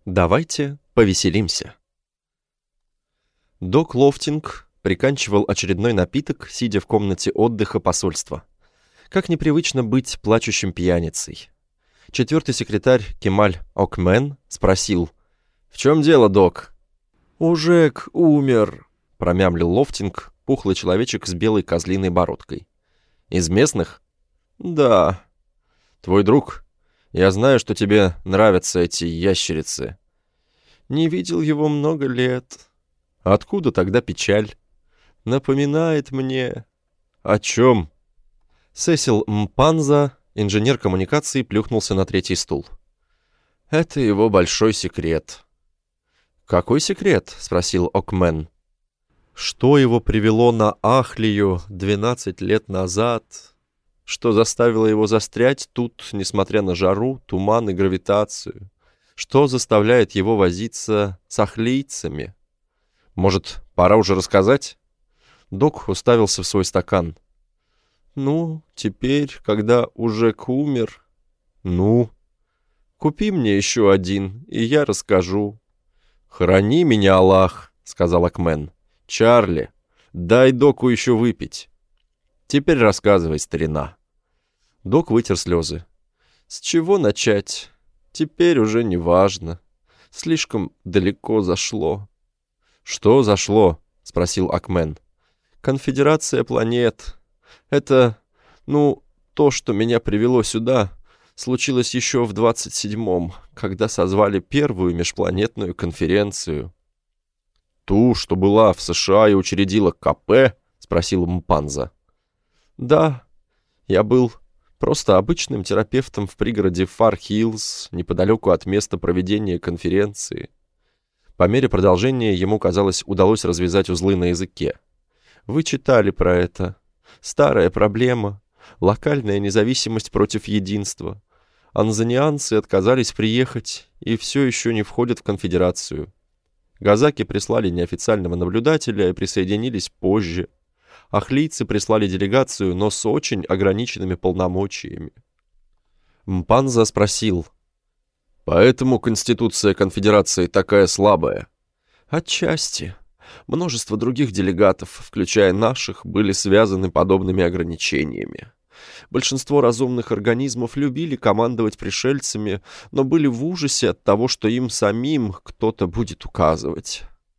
Давайте повеселимся. Док Лофтинг приканчивал очередной напиток, сидя в комнате отдыха посольства. Как непривычно быть плачущим пьяницей. Четвертый секретарь Кемаль Окмен спросил: «В чем дело, док?» «Ужек умер», — промямлил Лофтинг, пухлый человечек с белой козлиной бородкой. «Из местных?» «Да». «Твой друг? Я знаю, что тебе нравятся эти ящерицы». «Не видел его много лет». «Откуда тогда печаль?» «Напоминает мне...» «О чем?» Сесил Мпанза, инженер коммуникации, плюхнулся на третий стул. «Это его большой секрет». «Какой секрет?» — спросил Окмен. «Что его привело на Ахлию 12 лет назад? Что заставило его застрять тут, несмотря на жару, туман и гравитацию? Что заставляет его возиться с ахлийцами? Может, пора уже рассказать?» Док уставился в свой стакан. «Ну, теперь, когда Ужек умер...» «Ну?» «Купи мне еще один, и я расскажу». «Храни меня, Аллах», — сказал Окмен. «Чарли, дай доку еще выпить». «Теперь рассказывай, старина». Док вытер слезы. «С чего начать? Теперь уже не важно. Слишком далеко зашло». «Что зашло?» — спросил Окмен. «Конфедерация планет. Это, то, что меня привело сюда, случилось еще в 27-м, когда созвали первую межпланетную конференцию». «Ту, что была в США и учредила КП?» — спросил Мпанза. «Да, я был просто обычным терапевтом в пригороде Фар-Хиллз, неподалеку от места проведения конференции». По мере продолжения ему, казалось, удалось развязать узлы на языке. «Вы читали про это. Старая проблема. Локальная независимость против единства. Анзанианцы отказались приехать и все еще не входят в конфедерацию. Газаки прислали неофициального наблюдателя и присоединились позже. Ахлийцы прислали делегацию, но с очень ограниченными полномочиями». Мпанза спросил: «Поэтому Конституция Конфедерации такая слабая?» «Отчасти. Множество других делегатов, включая наших, были связаны подобными ограничениями. Большинство разумных организмов любили командовать пришельцами, но были в ужасе от того, что им самим кто-то будет указывать».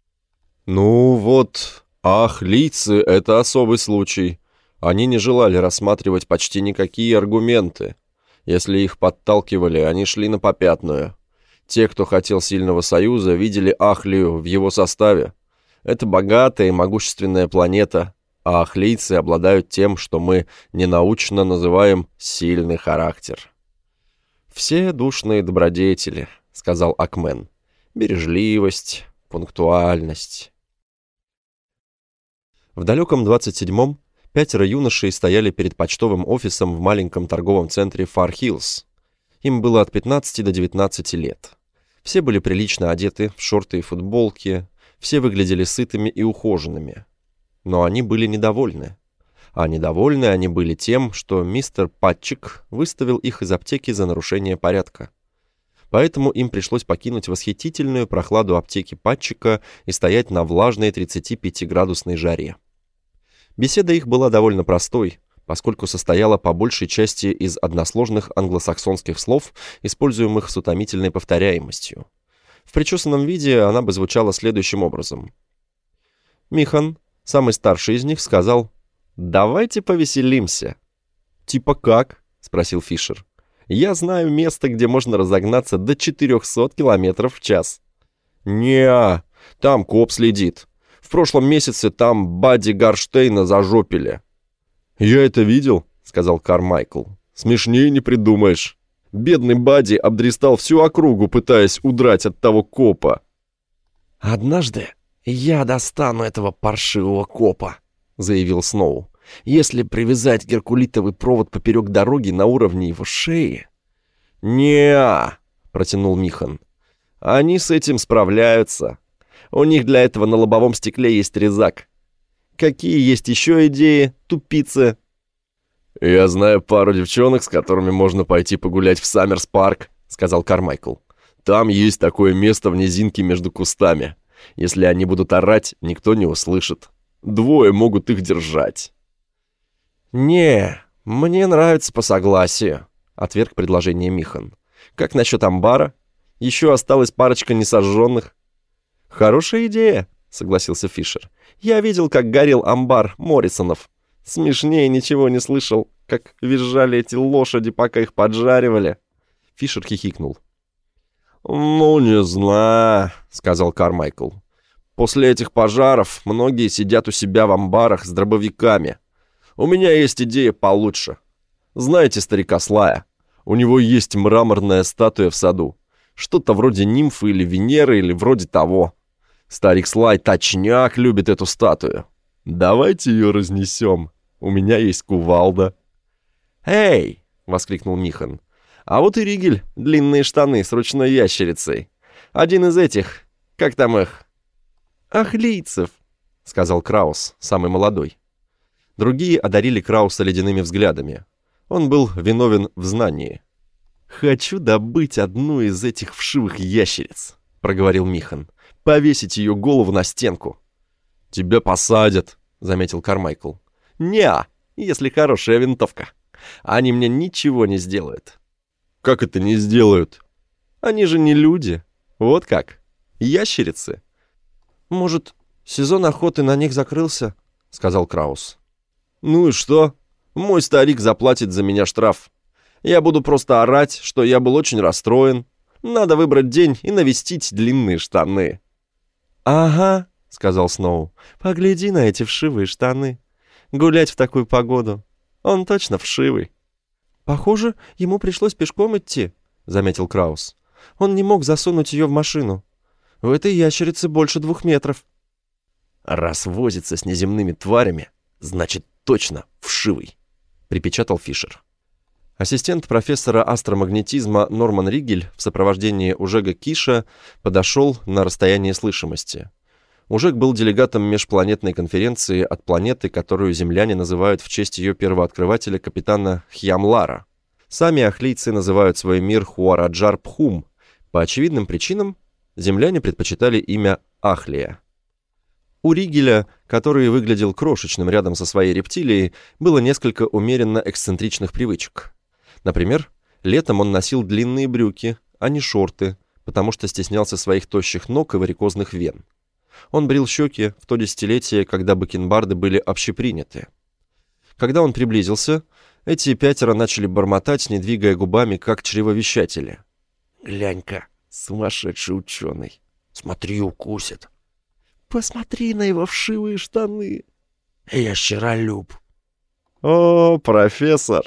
«Ну вот, ахлийцы — это особый случай. Они не желали рассматривать почти никакие аргументы. Если их подталкивали, они шли на попятную. Те, кто хотел сильного союза, видели Ахлию в его составе. Это богатая и могущественная планета, а ахлийцы обладают тем, что мы ненаучно называем сильный характер». «Все душные добродетели», — сказал Окмен. «Бережливость, пунктуальность». В далеком 27-м 5 юношей стояли перед почтовым офисом в маленьком торговом центре Фар-Хиллз. Им было от 15 до 19 лет. Все были прилично одеты в шорты и футболки, все выглядели сытыми и ухоженными. Но они были недовольны. А недовольны они были тем, что мистер Патчик выставил их из аптеки за нарушение порядка. Поэтому им пришлось покинуть восхитительную прохладу аптеки Патчика и стоять на влажной 35-градусной жаре. Беседа их была довольно простой, поскольку состояла по большей части из односложных англосаксонских слов, используемых с утомительной повторяемостью. В причесанном виде она бы звучала следующим образом. Михан, самый старший из них, сказал: «Давайте повеселимся». «Типа как?» — спросил Фишер. «Я знаю место, где можно разогнаться до 400 километров в час». «Не-а, там коп следит. В прошлом месяце там Бадди Гарштейна зажопили». «Я это видел», — сказал Кармайкл. «Смешнее не придумаешь. Бедный Бадди обдристал всю округу, пытаясь удрать от того копа». «Однажды я достану этого паршивого копа», — заявил Сноу. «Если привязать геркулитовый провод поперек дороги на уровне его шеи...» «Не-а», — протянул Михан. «Они с этим справляются. У них для этого на лобовом стекле есть резак. Какие есть еще идеи, тупицы?» «Я знаю пару девчонок, с которыми можно пойти погулять в Саммерс-парк», — сказал Кармайкл. Там есть такое место в низинке между кустами. Если они будут орать, никто не услышит. 2 могут их держать». «Не, мне нравится по согласию», — отверг предложение Михан. «Как насчет амбара? Еще осталась парочка несожженных». «Хорошая идея», — согласился Фишер. «Я видел, как горел амбар Моррисонов. Смешнее ничего не слышал, как визжали эти лошади, пока их поджаривали». Фишер хихикнул. «Ну, не знаю», — сказал Кармайкл. «После этих пожаров многие сидят у себя в амбарах с дробовиками. У меня есть идея получше. Знаете старика Слая? У него есть мраморная статуя в саду. Что-то вроде нимфы или Венеры, или вроде того. Старик Слай точняк любит эту статую. Давайте ее разнесем. У меня есть кувалда». «Эй!» — воскликнул Михан. «А вот и Ригель, длинные штаны с ручной ящерицей. Один из этих, как там их?» «Ахлийцев», — сказал Краус, самый молодой. Другие одарили Крауса ледяными взглядами. Он был виновен в знании. «Хочу добыть одну из этих вшивых ящериц», — проговорил Михан. «Повесить ее голову на стенку». «Тебя посадят», — заметил Кармайкл. «Не-а, если хорошая винтовка. Они мне ничего не сделают». «Как это не сделают?» «Они же не люди. Вот как. Ящерицы». «Может, сезон охоты на них закрылся?» — сказал Краус. «Ну и что? Мой старик заплатит за меня штраф. Я буду просто орать, что я был очень расстроен. Надо выбрать день и навестить длинные штаны». «Ага», — сказал Сноу, — «погляди на эти вшивые штаны. Гулять в такую погоду. Он точно вшивый». «Похоже, ему пришлось пешком идти», — заметил Краус. «Он не мог засунуть ее в машину. В этой ящерице больше 2 метров». «Раз возится с неземными тварями, значит, точно вшивый», — припечатал Фишер. Ассистент профессора астромагнетизма Норман Ригель в сопровождении Ужега Киша подошел на расстояние слышимости. Ужег был делегатом межпланетной конференции от планеты, которую земляне называют в честь ее первооткрывателя капитана Хьямлара. Сами ахлийцы называют свой мир Хуараджар-Пхум. По очевидным причинам земляне предпочитали имя Ахлия. У Ригеля, который выглядел крошечным рядом со своей рептилией, было несколько умеренно эксцентричных привычек. Например, летом он носил длинные брюки, а не шорты, потому что стеснялся своих тощих ног и варикозных вен. Он брил щеки в то десятилетие, когда бакенбарды были общеприняты. Когда он приблизился, эти 5 начали бормотать, не двигая губами, как чревовещатели. «Глянь-ка, сумасшедший ученый. Смотри, укусит. Посмотри на его вшивые штаны. Ящеролюб». «О, профессор!»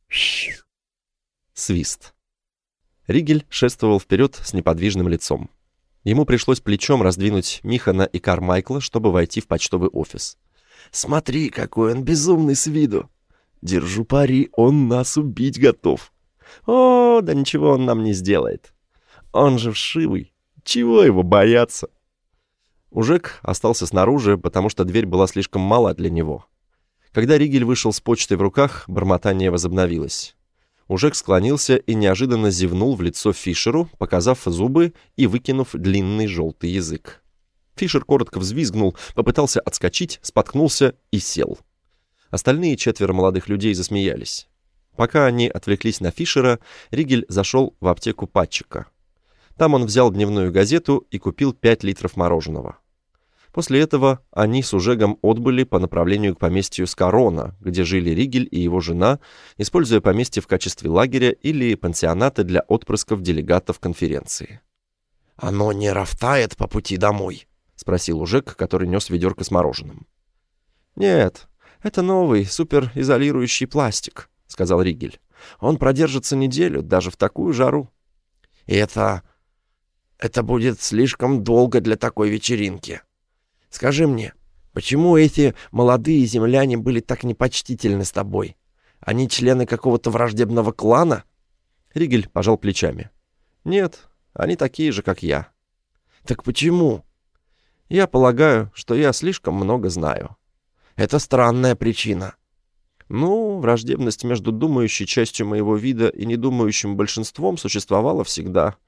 Свист. Ригель шествовал вперед с неподвижным лицом. Ему пришлось плечом раздвинуть Михана и Кармайкла, чтобы войти в почтовый офис. «Смотри, какой он безумный с виду. Держу пари, он нас убить готов. О, да ничего он нам не сделает. Он же вшивый. Чего его бояться?» Ужег остался снаружи, потому что дверь была слишком мала для него. Когда Ригель вышел с почтой в руках, бормотание возобновилось. Ужег склонился и неожиданно зевнул в лицо Фишеру, показав зубы и выкинув длинный желтый язык. Фишер коротко взвизгнул, попытался отскочить, споткнулся и сел. Остальные 4 молодых людей засмеялись. Пока они отвлеклись на Фишера, Ригель зашел в аптеку Патчика. Там он взял дневную газету и купил 5 литров мороженого. После этого они с Ужегом отбыли по направлению к поместью Скарона, где жили Ригель и его жена, используя поместье в качестве лагеря или пансионата для отпрысков делегатов конференции. «Оно не ровтает по пути домой?» — спросил Ужег, который нес ведерко с мороженым. «Нет, это новый суперизолирующий пластик», — сказал Ригель. «Он продержится неделю, даже в такую жару». «И это будет слишком долго для такой вечеринки. Скажи мне, почему эти молодые земляне были так непочтительны с тобой? Они члены какого-то враждебного клана?» Ригель пожал плечами. «Нет, они такие же, как я». «Так почему?» «Я полагаю, что я слишком много знаю». «Это странная причина». «Ну, враждебность между думающей частью моего вида и недумающим большинством существовала всегда.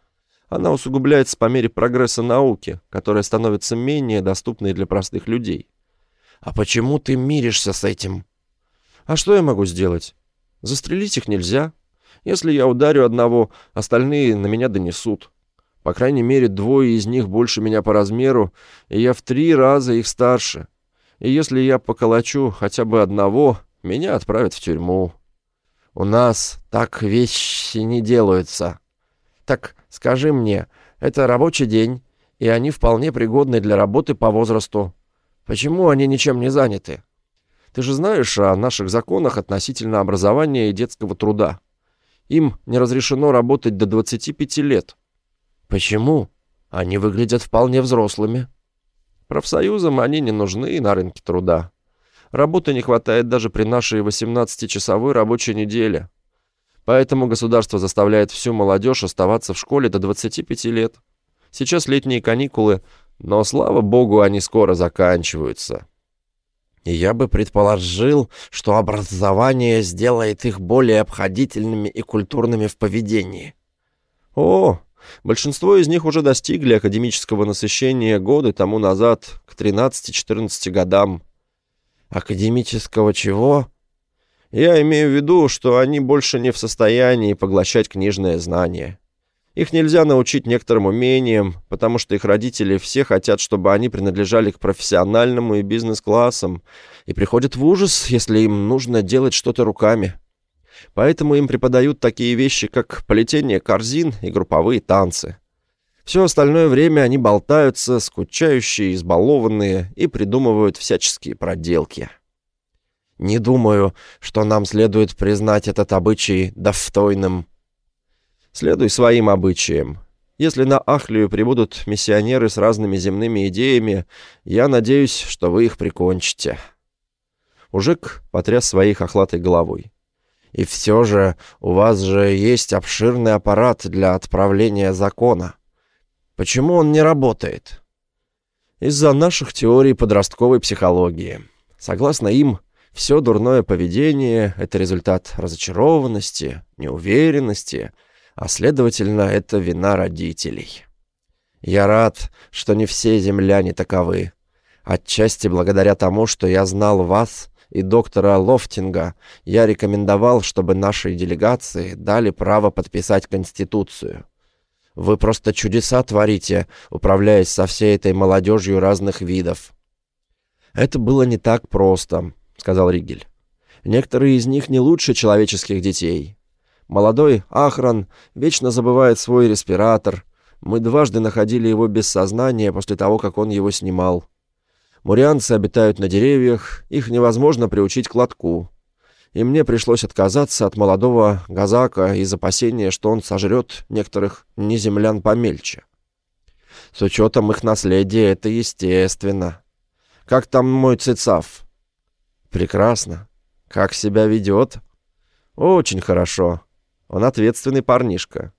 Она усугубляется по мере прогресса науки, которая становится менее доступной для простых людей. А почему ты миришься с этим? А что я могу сделать? Застрелить их нельзя. Если я ударю одного, остальные на меня донесут. По крайней мере, 2 из них больше меня по размеру, и я в 3 раза их старше. И если я поколочу хотя бы одного, меня отправят в тюрьму. У нас так вещи не делаются. Так скажи мне, это рабочий день, и они вполне пригодны для работы по возрасту. Почему они ничем не заняты? Ты же знаешь о наших законах относительно образования и детского труда. Им не разрешено работать до 25 лет. Почему? Они выглядят вполне взрослыми. Профсоюзам они не нужны на рынке труда. Работы не хватает даже при нашей 18-часовой рабочей неделе. Поэтому государство заставляет всю молодежь оставаться в школе до 25 лет. Сейчас летние каникулы, но, слава богу, они скоро заканчиваются. И я бы предположил, что образование сделает их более обходительными и культурными в поведении. Большинство из них уже достигли академического насыщения годы тому назад, к 13-14 годам. Академического чего? Я имею в виду, что они больше не в состоянии поглощать книжное знание. Их нельзя научить некоторым умениям, потому что их родители все хотят, чтобы они принадлежали к профессиональному и бизнес-классам, и приходят в ужас, если им нужно делать что-то руками. Поэтому им преподают такие вещи, как плетение корзин и групповые танцы. Все остальное время они болтаются, скучающие, избалованные, и придумывают всяческие проделки. Не думаю, что нам следует признать этот обычай достойным. Следуй своим обычаям. Если на Ахлию прибудут миссионеры с разными земными идеями, я надеюсь, что вы их прикончите. Ужик потряс своей хохлатой головой. И все же у вас же есть обширный аппарат для отправления закона. Почему он не работает? Из-за наших теорий подростковой психологии. Согласно им, все дурное поведение — это результат разочарованности, неуверенности, а следовательно, это вина родителей. Я рад, что не все земляне таковы. Отчасти благодаря тому, что я знал вас и доктора Лофтинга, я рекомендовал, чтобы нашей делегации дали право подписать Конституцию. Вы просто чудеса творите, управляясь со всей этой молодежью разных видов. Это было не так просто, сказал Ригель. Некоторые из них не лучше человеческих детей. Молодой Ахран вечно забывает свой респиратор. Мы дважды находили его без сознания после того, как он его снимал. Мурианцы обитают на деревьях, их невозможно приучить к лотку. И мне пришлось отказаться от молодого Газака из опасения, что он сожрет некоторых неземлян помельче. С учетом их наследия это естественно. Как там мой Цицав? Прекрасно. Как себя ведет? Очень хорошо. Он ответственный парнишка.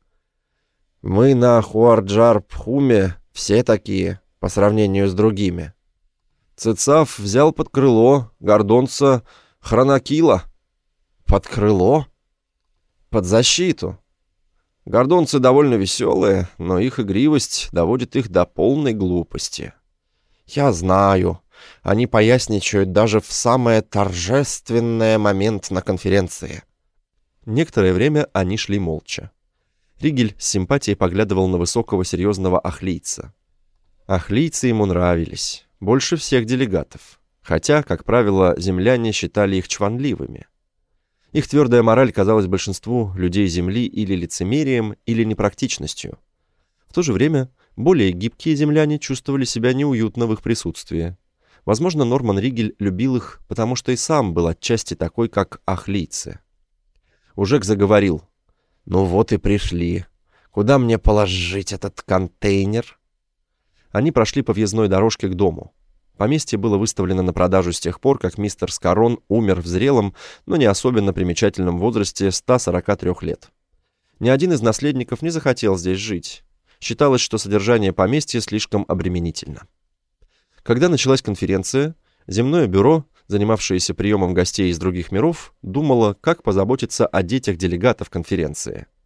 Мы на Хуарджар-Пхуме все такие, по сравнению с другими. Цицав взял под крыло гордонца Хронакила. Под крыло? Под защиту. Гордонцы довольно веселые, но их игривость доводит их до полной глупости. Я знаю. Они поясничают даже в самый торжественный момент на конференции. Некоторое время они шли молча. Ригель с симпатией поглядывал на высокого серьезного ахлийца. Ахлийцы ему нравились, больше всех делегатов, хотя, как правило, земляне считали их чванливыми. Их твердая мораль казалась большинству людей Земли или лицемерием, или непрактичностью. В то же время более гибкие земляне чувствовали себя неуютно в их присутствии. Возможно, Норман Ригель любил их, потому что и сам был отчасти такой, как ахлийцы. Ужик заговорил. «Ну вот и пришли. Куда мне положить этот контейнер?» Они прошли по въездной дорожке к дому. Поместье было выставлено на продажу с тех пор, как мистер Скарон умер в зрелом, но не особенно примечательном возрасте 143 лет. Ни один из наследников не захотел здесь жить. Считалось, что содержание поместья слишком обременительно. Когда началась конференция, земное бюро, занимавшееся приемом гостей из других миров, думало, как позаботиться о детях делегатов конференции.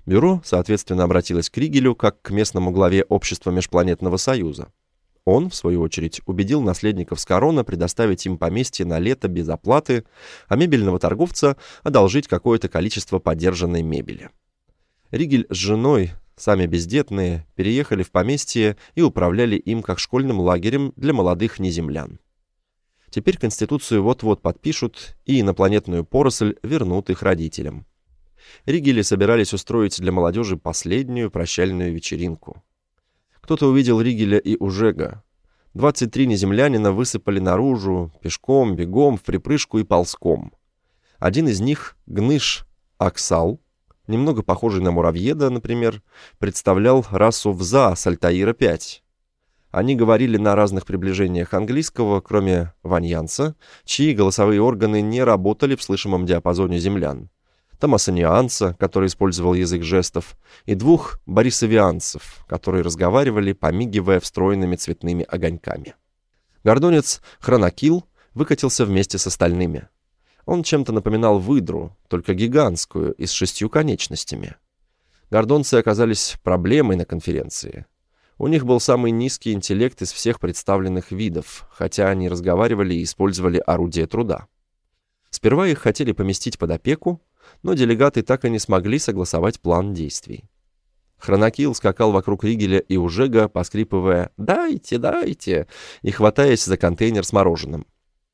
Бюро, соответственно, обратилось к Ригелю как к местному главе Общества Межпланетного Союза. Он, в свою очередь, убедил наследников Скорона предоставить им поместье на лето без оплаты, а мебельного торговца одолжить какое-то количество подержанной мебели. Ригель с женой, сами бездетные, переехали в поместье и управляли им как школьным лагерем для молодых неземлян. Теперь Конституцию вот-вот подпишут, и инопланетную поросль вернут их родителям. Ригели собирались устроить для молодежи последнюю прощальную вечеринку. Кто-то увидел Ригеля и Ужега. 23 неземлянина высыпали наружу, пешком, бегом, в припрыжку и ползком. Один из них, Гныш Аксал, немного похожий на муравьеда, например, представлял расу Вза с Альтаира-5. Они говорили на разных приближениях английского, кроме ваньянца, чьи голосовые органы не работали в слышимом диапазоне землян, томасонианца, который использовал язык жестов, и 2 борисовианцев, которые разговаривали, помигивая встроенными цветными огоньками. Гордонец Хронокил выкатился вместе с остальными. Он чем-то напоминал выдру, только гигантскую и с 6 конечностями. Гордонцы оказались проблемой на конференции. У них был самый низкий интеллект из всех представленных видов, хотя они разговаривали и использовали орудия труда. Сперва их хотели поместить под опеку, но делегаты так и не смогли согласовать план действий. Хронокил скакал вокруг Ригеля и Ужега, поскрипывая «Дайте, дайте!» и хватаясь за контейнер с мороженым.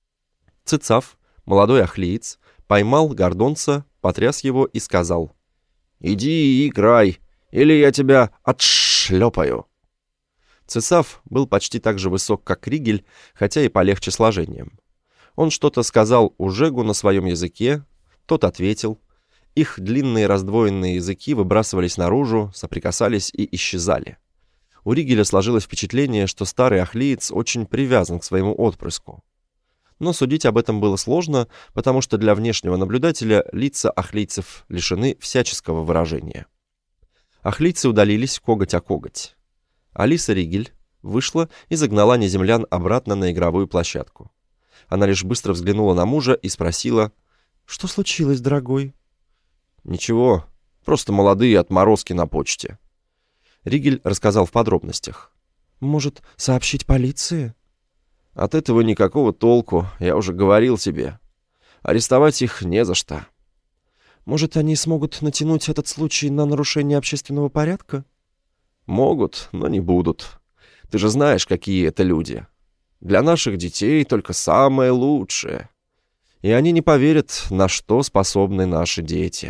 Цицав, молодой ахлиец, поймал гордонца, потряс его и сказал «Иди и играй, или я тебя отшлепаю». Цицав был почти так же высок, как Ригель, хотя и полегче сложением. Он что-то сказал Ужегу на своем языке, тот ответил. Их длинные раздвоенные языки выбрасывались наружу, соприкасались и исчезали. У Ригеля сложилось впечатление, что старый ахлиец очень привязан к своему отпрыску. Но судить об этом было сложно, потому что для внешнего наблюдателя лица ахлийцев лишены всяческого выражения. Ахлийцы удалились коготь о коготь. Алиса Ригель вышла и загнала неземлян обратно на игровую площадку. Она лишь быстро взглянула на мужа и спросила: «Что случилось, дорогой?» «Ничего, просто молодые отморозки на почте». Ригель рассказал в подробностях. «Может, сообщить полиции?» «От этого никакого толку, я уже говорил тебе. Арестовать их не за что». «Может, они смогут натянуть этот случай на нарушение общественного порядка?» «Могут, но не будут. Ты же знаешь, какие это люди. Для наших детей только самое лучшее. И они не поверят, на что способны наши дети».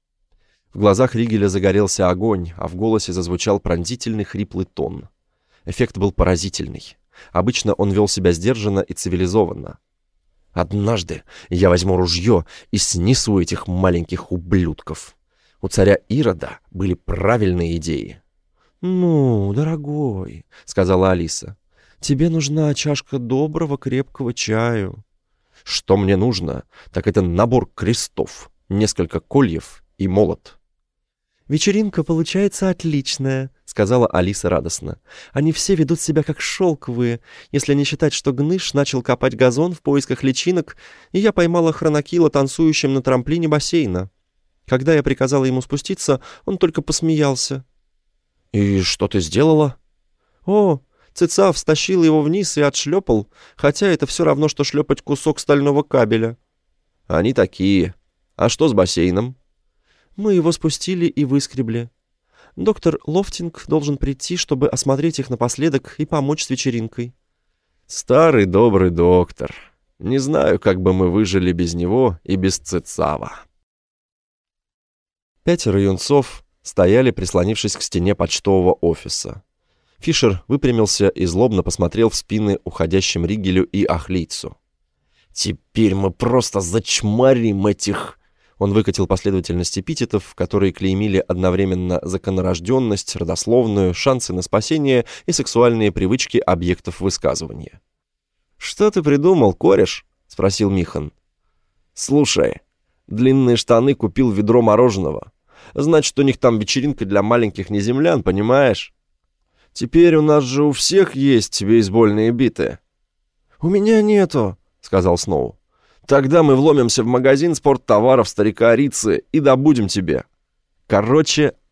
В глазах Ригеля загорелся огонь, а в голосе зазвучал пронзительный хриплый тон. Эффект был поразительный. Обычно он вел себя сдержанно и цивилизованно. «Однажды я возьму ружье и снесу этих маленьких ублюдков. У царя Ирода были правильные идеи». «Ну, дорогой», — сказала Алиса, — «тебе нужна чашка доброго крепкого чаю». «Что мне нужно, так это набор крестов, несколько кольев и молот». «Вечеринка получается отличная», — сказала Алиса радостно. «Они все ведут себя как шелковые, если не считать, что Гныш начал копать газон в поисках личинок, и я поймала Хронокила танцующим на трамплине бассейна. Когда я приказала ему спуститься, он только посмеялся». «И что ты сделала?» «О, Цицав стащил его вниз и отшлепал, хотя это все равно, что шлепать кусок стального кабеля». «Они такие. А что с бассейном?» «Мы его спустили и выскребли. Доктор Лофтинг должен прийти, чтобы осмотреть их напоследок и помочь с вечеринкой». «Старый добрый доктор. Не знаю, как бы мы выжили без него и без Цицава». 5 юнцов стояли, прислонившись к стене почтового офиса. Фишер выпрямился и злобно посмотрел в спины уходящим Ригелю и Ахлийцу. «Теперь мы просто зачмарим этих...» Он выкатил последовательность эпитетов, которые клеймили одновременно законорожденность, родословную, шансы на спасение и сексуальные привычки объектов высказывания. «Что ты придумал, кореш?» — спросил Михан. «Слушай, длинные штаны купил ведро мороженого. Значит, у них там вечеринка для маленьких неземлян, понимаешь? Теперь у нас же у всех есть бейсбольные биты». «У меня нету», — сказал Сноу. «Тогда мы вломимся в магазин спорттоваров старика Рицы и добудем тебе. Короче,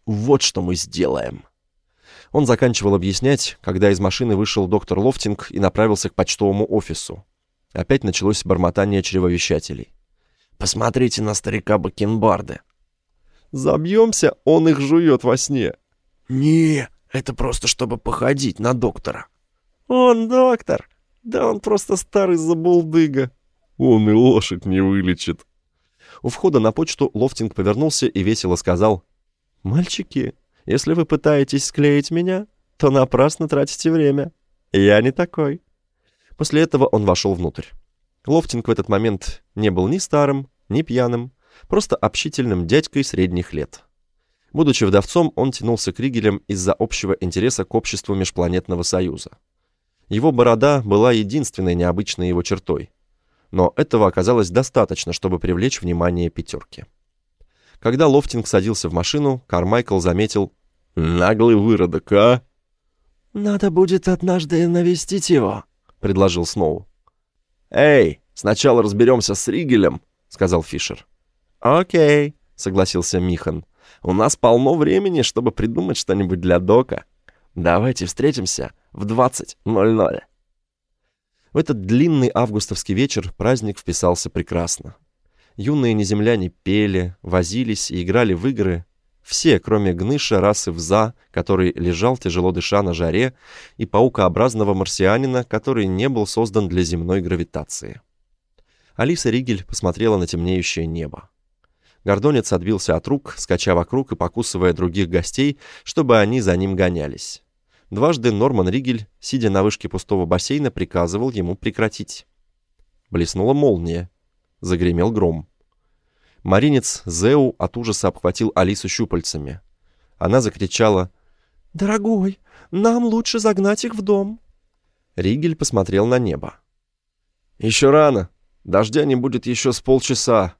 Вот что мы сделаем». Он заканчивал объяснять, когда из машины вышел доктор Лофтинг и направился к почтовому офису. Опять началось бормотание чревовещателей. «Посмотрите на старика Бакенбарды». «Забьемся, он их жует во сне». «Не, это просто чтобы походить на доктора». «Он доктор? Да он просто старый забулдыга. Он и лошадь не вылечит». У входа на почту Лофтинг повернулся и весело сказал: «Мальчики, если вы пытаетесь склеить меня, то напрасно тратите время. Я не такой». После этого он вошел внутрь. Лофтинг в этот момент не был ни старым, ни пьяным, просто общительным дядькой средних лет. Будучи вдовцом, он тянулся к Ригелям из-за общего интереса к обществу Межпланетного Союза. Его борода была единственной необычной его чертой. Но этого оказалось достаточно, чтобы привлечь внимание пятерки. Когда Лофтинг садился в машину, Кармайкл заметил: «Наглый выродок, а?» «Надо будет однажды навестить его», — предложил Сноу. «Эй, сначала разберемся с Ригелем», — сказал Фишер. «Окей», — согласился Михан. «У нас полно времени, чтобы придумать что-нибудь для Дока. Давайте встретимся в 20:00». В этот длинный августовский вечер праздник вписался прекрасно. Юные неземляне пели, возились и играли в игры. Все, кроме Гныша расы Вза, который лежал тяжело дыша на жаре, и паукообразного марсианина, который не был создан для земной гравитации. Алиса Ригель посмотрела на темнеющее небо. Гордонец отбился от рук, скача вокруг и покусывая других гостей, чтобы они за ним гонялись. Дважды Норман Ригель, сидя на вышке пустого бассейна, приказывал ему прекратить. Блеснула молния. Загремел гром. Маринец Зеу от ужаса обхватил Алису щупальцами. Она закричала: «Дорогой, нам лучше загнать их в дом». Ригель посмотрел на небо. «Еще рано. Дождя не будет еще с полчаса».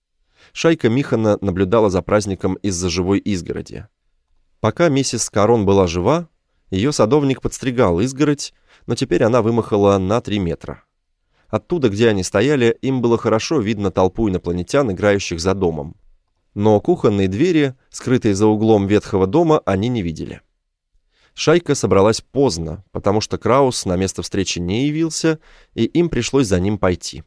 Шайка Михана наблюдала за праздником из-за живой изгороди. Пока миссис Карон была жива, ее садовник подстригал изгородь, но теперь она вымахала на 3 метра. Оттуда, где они стояли, им было хорошо видно толпу инопланетян, играющих за домом. Но кухонные двери, скрытые за углом ветхого дома, они не видели. Шайка собралась поздно, потому что Краус на место встречи не явился, и им пришлось за ним пойти.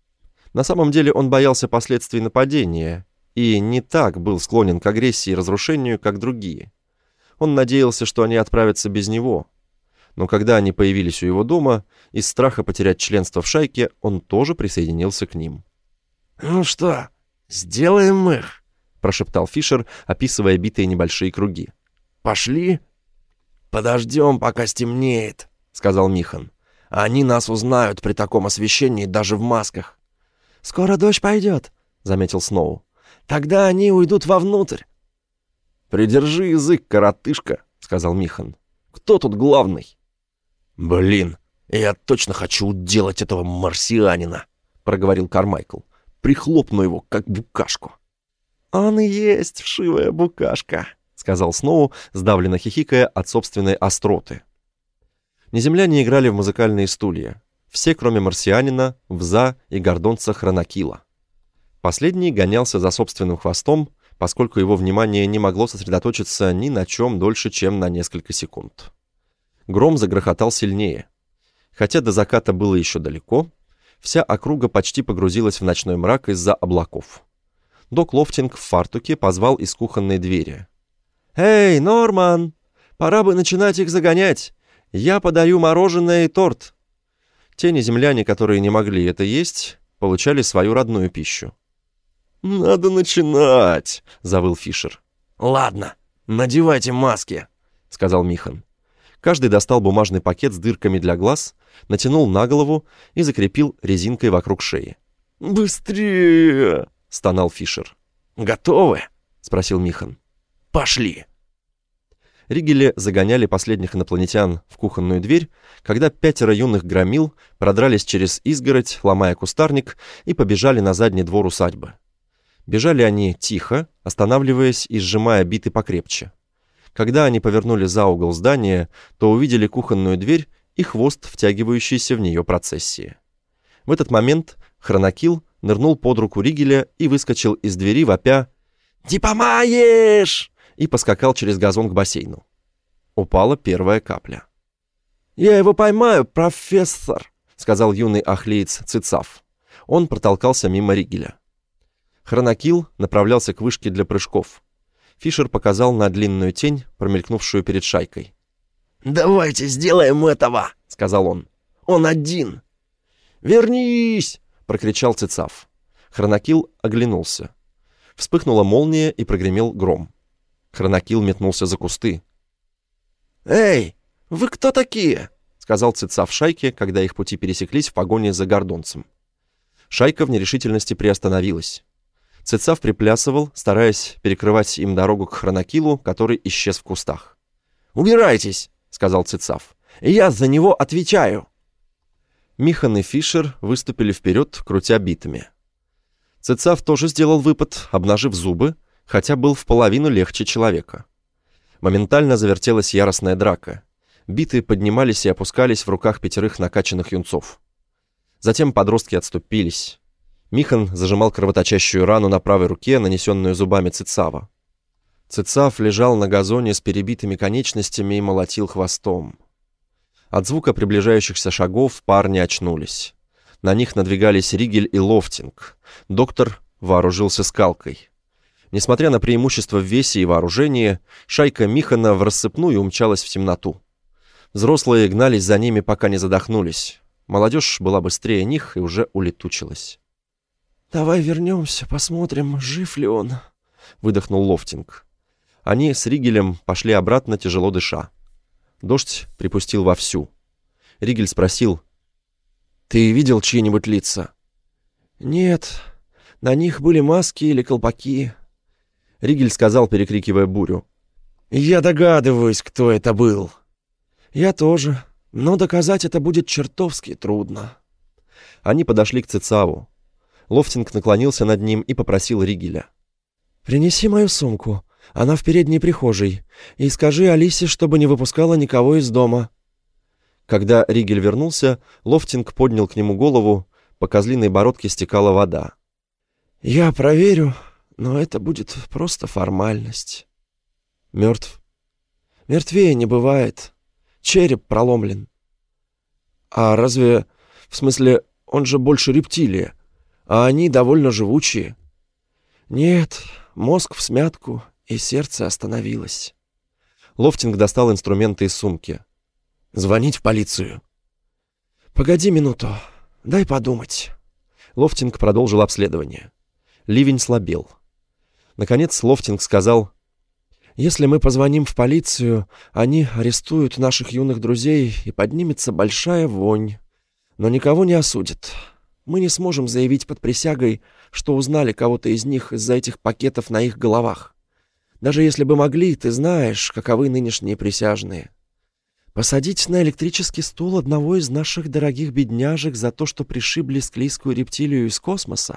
На самом деле он боялся последствий нападения и не так был склонен к агрессии и разрушению, как другие. Он надеялся, что они отправятся без него. Но когда они появились у его дома, из страха потерять членство в шайке, он тоже присоединился к ним. «Ну что, сделаем их?» — прошептал Фишер, описывая битые небольшие круги. «Пошли?» «Подождем, пока стемнеет», — сказал Михан. «Они нас узнают при таком освещении даже в масках». «Скоро дождь пойдет», — заметил Сноу. «Тогда они уйдут вовнутрь». «Придержи язык, коротышка», — сказал Михан. «Кто тут главный?» «Блин, я точно хочу уделать этого марсианина», — проговорил Кармайкл. «Прихлопну его, как букашку». «Он и есть вшивая букашка», — сказал Сноу, сдавленно хихикая от собственной остроты. Неземляне играли в музыкальные стулья. Все, кроме марсианина, Вза и гордонца Хронакила. Последний гонялся за собственным хвостом, поскольку его внимание не могло сосредоточиться ни на чем дольше, чем на несколько секунд. Гром загрохотал сильнее. Хотя до заката было еще далеко, вся округа почти погрузилась в ночной мрак из-за облаков. Док Лофтинг в фартуке позвал из кухонной двери. «Эй, Норман, пора бы начинать их загонять. Я подаю мороженое и торт». Те неземляне, которые не могли это есть, получали свою родную пищу. «Надо начинать», — завыл Фишер. «Ладно, надевайте маски», — сказал Михан. Каждый достал бумажный пакет с дырками для глаз, натянул на голову и закрепил резинкой вокруг шеи. «Быстрее!» — стонал Фишер. «Готовы?» — спросил Михан. «Пошли!» Ригели загоняли последних инопланетян в кухонную дверь, когда 5 юных громил продрались через изгородь, ломая кустарник, и побежали на задний двор усадьбы. Бежали они тихо, останавливаясь и сжимая биты покрепче. Когда они повернули за угол здания, то увидели кухонную дверь и хвост, втягивающийся в нее процессии. В этот момент Хронакил нырнул под руку Ригеля и выскочил из двери, вопя: «Не помаешь!» и поскакал через газон к бассейну. Упала первая капля. «Я его поймаю, профессор», — сказал юный ахлеец Цицав. Он протолкался мимо Ригеля. Хронокил направлялся к вышке для прыжков. Фишер показал на длинную тень, промелькнувшую перед шайкой. «Давайте сделаем этого», — сказал он. «Он один». «Вернись!» — прокричал Цицав. Хронокил оглянулся. Вспыхнула молния и прогремел гром. Хронокил метнулся за кусты. «Эй, вы кто такие?» — сказал Цицав шайке, когда их пути пересеклись в погоне за гордонцем. Шайка в нерешительности приостановилась. Цицав приплясывал, стараясь перекрывать им дорогу к Хронокилу, который исчез в кустах. «Убирайтесь!» — сказал Цицав. «Я за него отвечаю!» Михан и Фишер выступили вперед, крутя битами. Цицав тоже сделал выпад, обнажив зубы, хотя был в половину легче человека. Моментально завертелась яростная драка. Биты поднимались и опускались в руках 5 накачанных юнцов. Затем подростки отступились. Михан зажимал кровоточащую рану на правой руке, нанесенную зубами Цицава. Цицав лежал на газоне с перебитыми конечностями и молотил хвостом. От звука приближающихся шагов парни очнулись. На них надвигались Ригель и Лофтинг. Доктор вооружился скалкой. Несмотря на преимущество в весе и вооружении, шайка Михана в рассыпную умчалась в темноту. Взрослые гнались за ними, пока не задохнулись. Молодежь была быстрее них и уже улетучилась. «Давай вернемся, посмотрим, жив ли он», — выдохнул Лофтинг. Они с Ригелем пошли обратно, тяжело дыша. Дождь припустил вовсю. Ригель спросил: «Ты видел чьи-нибудь лица?» «Нет, на них были маски или колпаки». Ригель сказал, перекрикивая бурю: «Я догадываюсь, кто это был». «Я тоже, но доказать это будет чертовски трудно». Они подошли к Цицаву. Лофтинг наклонился над ним и попросил Ригеля: «Принеси мою сумку, она в передней прихожей, и скажи Алисе, чтобы не выпускала никого из дома». Когда Ригель вернулся, Лофтинг поднял к нему голову, по козлиной бородке стекала вода. «Я проверю, но это будет просто формальность». «Мертв?» «Мертвее не бывает. Череп проломлен». «А разве... В смысле, он же больше рептилия, а они довольно живучие». «Нет, мозг всмятку, и сердце остановилось». Лофтинг достал инструменты из сумки. «Звонить в полицию». «Погоди минуту, дай подумать». Лофтинг продолжил обследование. Ливень слабел. Наконец Лофтинг сказал: «Если мы позвоним в полицию, они арестуют наших юных друзей, и поднимется большая вонь. Но никого не осудят. Мы не сможем заявить под присягой, что узнали кого-то из них из-за этих пакетов на их головах. Даже если бы могли, ты знаешь, каковы нынешние присяжные. Посадить на электрический стул одного из наших дорогих бедняжек за то, что пришибли склизкую рептилию из космоса?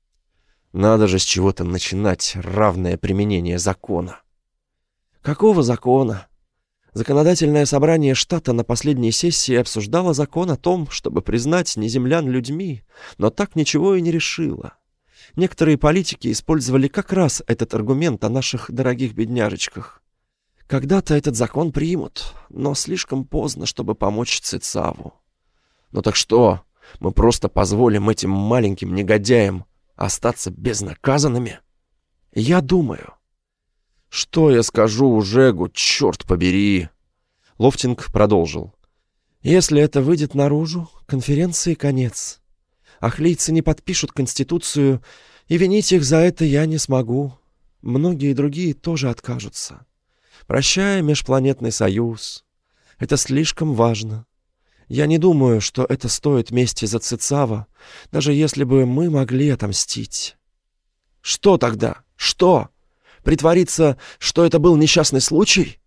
Надо же с чего-то начинать равное применение закона». «Какого закона?» Законодательное собрание штата на последней сессии обсуждало закон о том, чтобы признать неземлян людьми, но так ничего и не решило. Некоторые политики использовали как раз этот аргумент о наших дорогих бедняжечках. Когда-то этот закон примут, но слишком поздно, чтобы помочь Цицаву. Ну так что, мы просто позволим этим маленьким негодяям остаться безнаказанными? Я думаю. Что я скажу Жегу, черт побери? Лофтинг продолжил: Если это выйдет наружу, конференции конец. Ахлийцы не подпишут Конституцию, и винить их за это я не смогу. Многие другие тоже откажутся. Прощай, межпланетный союз. Это слишком важно. Я не думаю, что это стоит мести за Цицава, даже если бы мы могли отомстить. Что тогда? Что? Притвориться, что это был несчастный случай?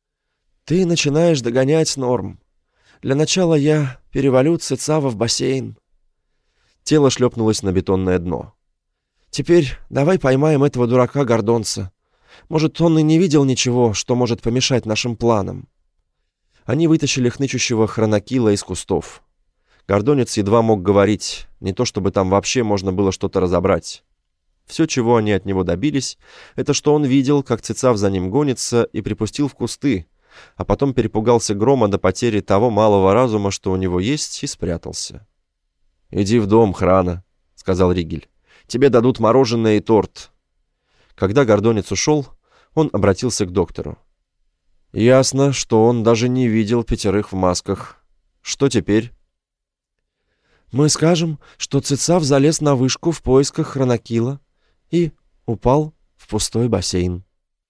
Ты начинаешь догонять Норм. Для начала я перевалю Цицава в бассейн. Тело шлепнулось на бетонное дно. Теперь давай поймаем этого дурака Гордонца. Может, он и не видел ничего, что может помешать нашим планам. Они вытащили хнычущего Хронокила из кустов. Гордонец едва мог говорить, не то чтобы там вообще можно было что-то разобрать. Все, чего они от него добились, это что он видел, как Цицав за ним гонится, и припустил в кусты, а потом перепугался грома до потери того малого разума, что у него есть, и спрятался. «Иди в дом, Храна», — сказал Ригель. «Тебе дадут мороженое и торт». Когда Гордонец ушел, он обратился к доктору. «Ясно, что он даже не видел 5 в масках. Что теперь?» «Мы скажем, что Цицав залез на вышку в поисках Хронокила и упал в пустой бассейн».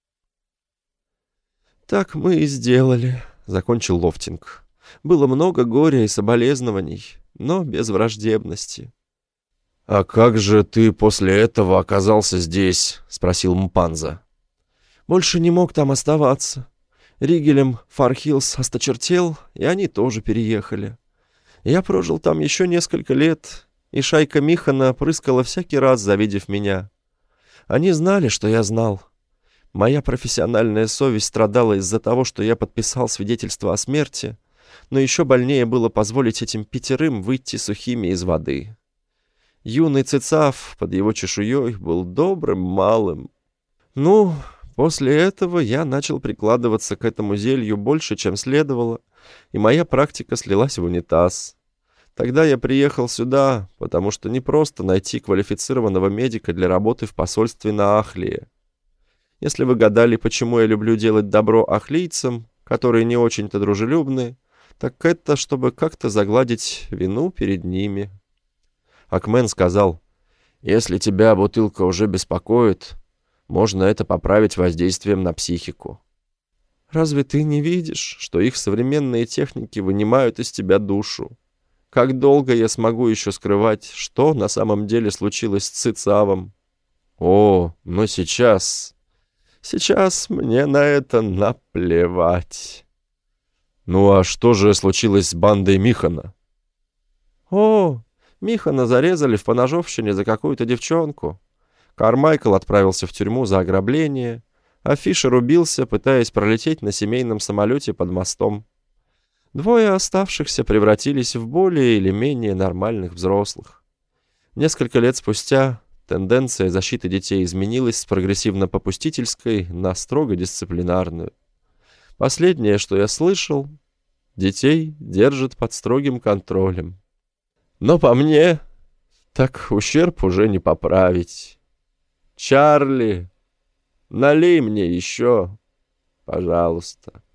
«Так мы и сделали», — закончил Лофтинг. «Было много горя и соболезнований, но без враждебности». «А как же ты после этого оказался здесь?» — спросил Мпанза. «Больше не мог там оставаться. Ригелем Фархилс осточертел, и они тоже переехали. Я прожил там еще несколько лет, и шайка Михана прыскала всякий раз, завидев меня. Они знали, что я знал. Моя профессиональная совесть страдала из-за того, что я подписал свидетельство о смерти, но еще больнее было позволить этим 5 выйти сухими из воды. Юный Цицав под его чешуей был добрым малым. Ну, после этого я начал прикладываться к этому зелью больше, чем следовало, и моя практика слилась в унитаз. Тогда я приехал сюда, потому что не просто найти квалифицированного медика для работы в посольстве на Ахлии. Если вы гадали, почему я люблю делать добро ахлийцам, которые не очень-то дружелюбны, так это, чтобы как-то загладить вину перед ними». Акмен сказал: «Если тебя бутылка уже беспокоит, можно это поправить воздействием на психику. Разве ты не видишь, что их современные техники вынимают из тебя душу? Как долго я смогу еще скрывать, что на самом деле случилось с Цицавом? О, но сейчас мне на это наплевать». «Ну а что же случилось с бандой Михана?» «О, Михана зарезали в поножовщине за какую-то девчонку. Кармайкл отправился в тюрьму за ограбление, а Фишер убился, пытаясь пролететь на семейном самолете под мостом. 2 оставшихся превратились в более или менее нормальных взрослых. Несколько лет спустя тенденция защиты детей изменилась с прогрессивно-попустительской на строго дисциплинарную. Последнее, что я слышал, детей держат под строгим контролем. Но по мне, так ущерб уже не поправить. Чарли, налей мне еще, пожалуйста».